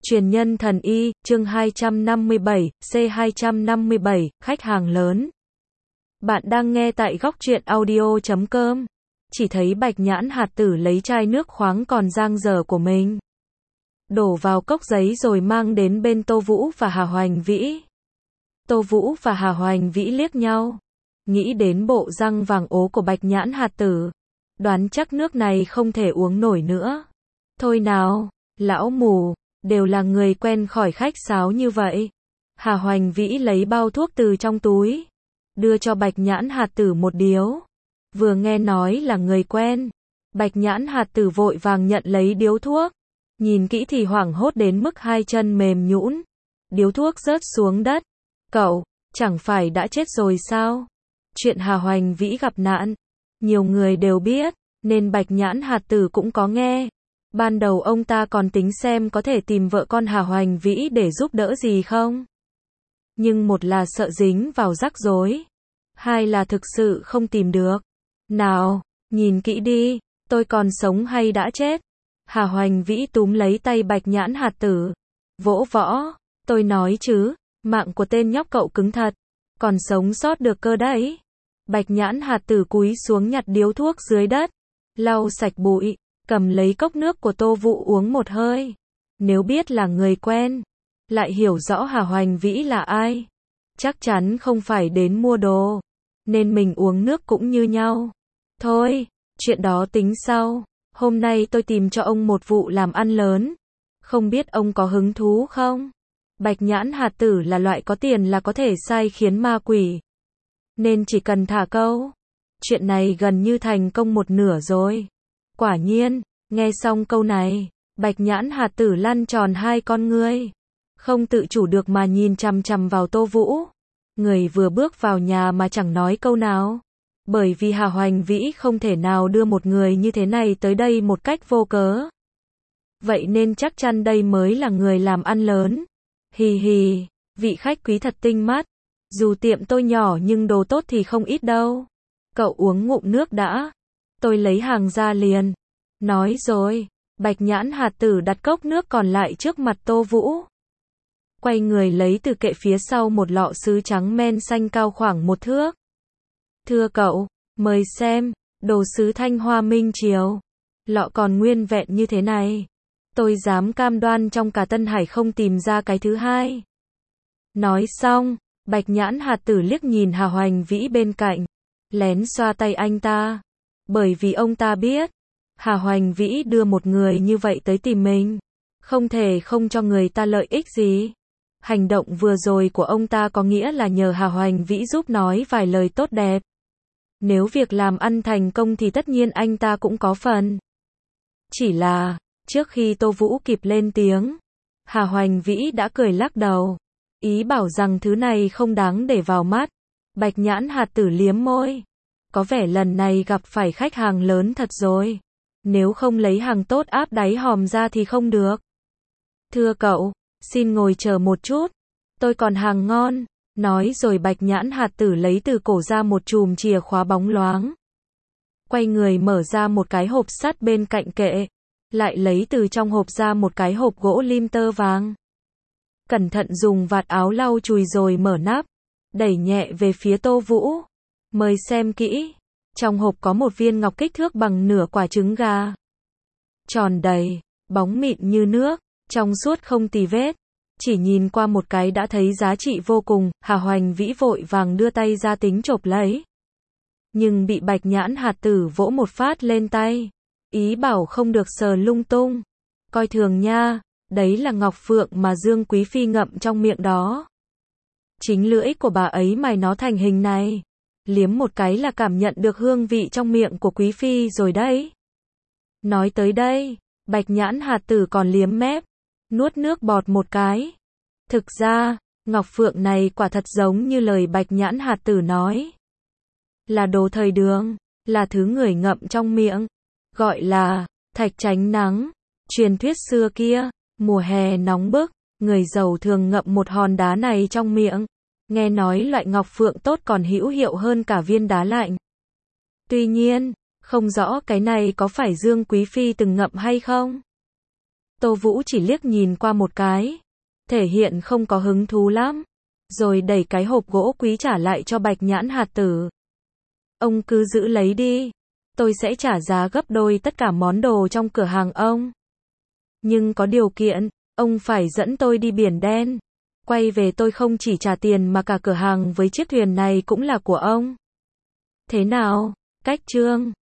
Truyền nhân thần y, chương 257, C257, khách hàng lớn. Bạn đang nghe tại góc truyện audio.com. Chỉ thấy Bạch Nhãn hạt tử lấy chai nước khoáng còn dang dở của mình, đổ vào cốc giấy rồi mang đến bên Tô Vũ và Hà Hoành Vĩ. Tô Vũ và Hà Hoành Vĩ liếc nhau, nghĩ đến bộ răng vàng ố của Bạch Nhãn hạt tử, đoán chắc nước này không thể uống nổi nữa. Thôi nào, lão mù, đều là người quen khỏi khách sáo như vậy. Hà Hoành Vĩ lấy bao thuốc từ trong túi, đưa cho Bạch Nhãn hạt tử một điếu. Vừa nghe nói là người quen, Bạch Nhãn hạt tử vội vàng nhận lấy điếu thuốc. Nhìn kỹ thì hoảng hốt đến mức hai chân mềm nhũn. Điếu thuốc rớt xuống đất. Cậu, chẳng phải đã chết rồi sao? Chuyện Hà Hoành Vĩ gặp nạn, nhiều người đều biết, nên Bạch Nhãn hạt tử cũng có nghe. Ban đầu ông ta còn tính xem có thể tìm vợ con Hà Hoành Vĩ để giúp đỡ gì không. Nhưng một là sợ dính vào rắc rối, hai là thực sự không tìm được. Nào, nhìn kỹ đi, tôi còn sống hay đã chết? Hà Hoành Vĩ túm lấy tay Bạch Nhãn hạt tử, vỗ võ. Tôi nói chứ, mạng của tên nhóc cậu cứng thật, còn sống sót được cơ đấy. Bạch Nhãn hạt tử cúi xuống nhặt điếu thuốc dưới đất, lau sạch bụi, cầm lấy cốc nước của Tô Vũ uống một hơi. Nếu biết là người quen, lại hiểu rõ Hà Hoành Vĩ là ai, chắc chắn không phải đến mua đồ, nên mình uống nước cũng như nhau. Thôi, chuyện đó tính sau. Hôm nay tôi tìm cho ông một vụ làm ăn lớn, không biết ông có hứng thú không? Bạch Nhãn hạt tử là loại có tiền là có thể sai khiến ma quỷ, nên chỉ cần thả câu, chuyện này gần như thành công một nửa rồi. Quả nhiên, nghe xong câu này, Bạch Nhãn hạt tử lăn tròn hai con ngươi, không tự chủ được mà nhìn chằm chằm vào Tô Vũ. Người vừa bước vào nhà mà chẳng nói câu nào, bởi vì Hà Hoành Vĩ không thể nào đưa một người như thế này tới đây một cách vô cớ. Vậy nên chắc chắn đây mới là người làm ăn lớn. Hì hì, vị khách quý thật tinh mắt. Dù tiệm tôi nhỏ nhưng đồ tốt thì không ít đâu. Cậu uống ngụm nước đã, tôi lấy hàng ra liền. Nói rồi, Bạch Nhãn hạt tử đặt cốc nước còn lại trước mặt Tô Vũ. Quay người lấy từ kệ phía sau một lọ sứ trắng men xanh cao khoảng 1 thước. Thưa cậu, mời xem, đồ sứ Thanh Hoa Minh Triều. Lọ còn nguyên vẹn như thế này, tôi dám cam đoan trong cả Tân Hải không tìm ra cái thứ hai. Nói xong, Bạch Nhãn hạt tử liếc nhìn Hà Hoành Vĩ bên cạnh, lén xoa tay anh ta, bởi vì ông ta biết, Hà Hoành Vĩ đưa một người như vậy tới tìm mình, không thể không cho người ta lợi ích gì. Hành động vừa rồi của ông ta có nghĩa là nhờ Hà Hoành Vĩ giúp nói vài lời tốt đẹp. Nếu việc làm ăn thành công thì tất nhiên anh ta cũng có phần. Chỉ là, trước khi Tô Vũ kịp lên tiếng, Hà Hoành Vĩ đã cười lắc đầu, ý bảo rằng thứ này không đáng để vào mắt. Bạch Nhãn hạt tử liếm môi, có vẻ lần này gặp phải khách hàng lớn thật rồi, nếu không lấy hàng tốt áp đáy hòm ra thì không được. Thưa cậu, xin ngồi chờ một chút, tôi còn hàng ngon. Nói rồi Bạch Nhãn hạt tử lấy từ cổ ra một chùm chìa khóa bóng loáng. Quay người mở ra một cái hộp sắt bên cạnh kệ, lại lấy từ trong hộp ra một cái hộp gỗ lim tơ vàng. Cẩn thận dùng vạt áo lau chùi rồi mở nắp, đẩy nhẹ về phía Tô Vũ. Mời xem kỹ, trong hộp có một viên ngọc kích thước bằng nửa quả trứng gà. Tròn đầy, bóng mịn như nước, trong suốt không tì vết. Chỉ nhìn qua một cái đã thấy giá trị vô cùng. Hà Hoành Vĩ vội vàng đưa tay ra tính chộp lấy, nhưng bị Bạch Nhãn hạt tử vỗ một phát lên tay, ý bảo không được sờ lung tung, coi thường nha, đấy là ngọc phượng mà Dương Quý Phi ngậm trong miệng đó. Chính lưỡi của bà ấy mài nó thành hình này, liếm một cái là cảm nhận được hương vị trong miệng của Quý Phi rồi đấy. Nói tới đây, Bạch Nhãn hạt tử còn liếm mép, nuốt nước bọt một cái. Thực ra, ngọc phượng này quả thật giống như lời Bạch Nhãn hạt tử nói, là đồ thời đường, là thứ người ngậm trong miệng, gọi là thạch tránh nắng. Truyền thuyết xưa kia, mùa hè nóng bức, người giàu thường ngậm một hòn đá này trong miệng. Nghe nói loại ngọc phượng tốt còn hữu hiệu hơn cả viên đá lạnh. Tuy nhiên, không rõ cái này có phải Dương Quý Phi từng ngậm hay không. Tô Vũ chỉ liếc nhìn qua một cái, thể hiện không có hứng thú lắm, rồi đẩy cái hộp gỗ quý trả lại cho Bạch Nhãn hạt tử. Ông cứ giữ lấy đi, tôi sẽ trả giá gấp đôi tất cả món đồ trong cửa hàng ông. Nhưng có điều kiện, ông phải dẫn tôi đi Biển Đen. Quay về tôi không chỉ trả tiền mà cả cửa hàng với chiếc thuyền này cũng là của ông. Thế nào, cách chương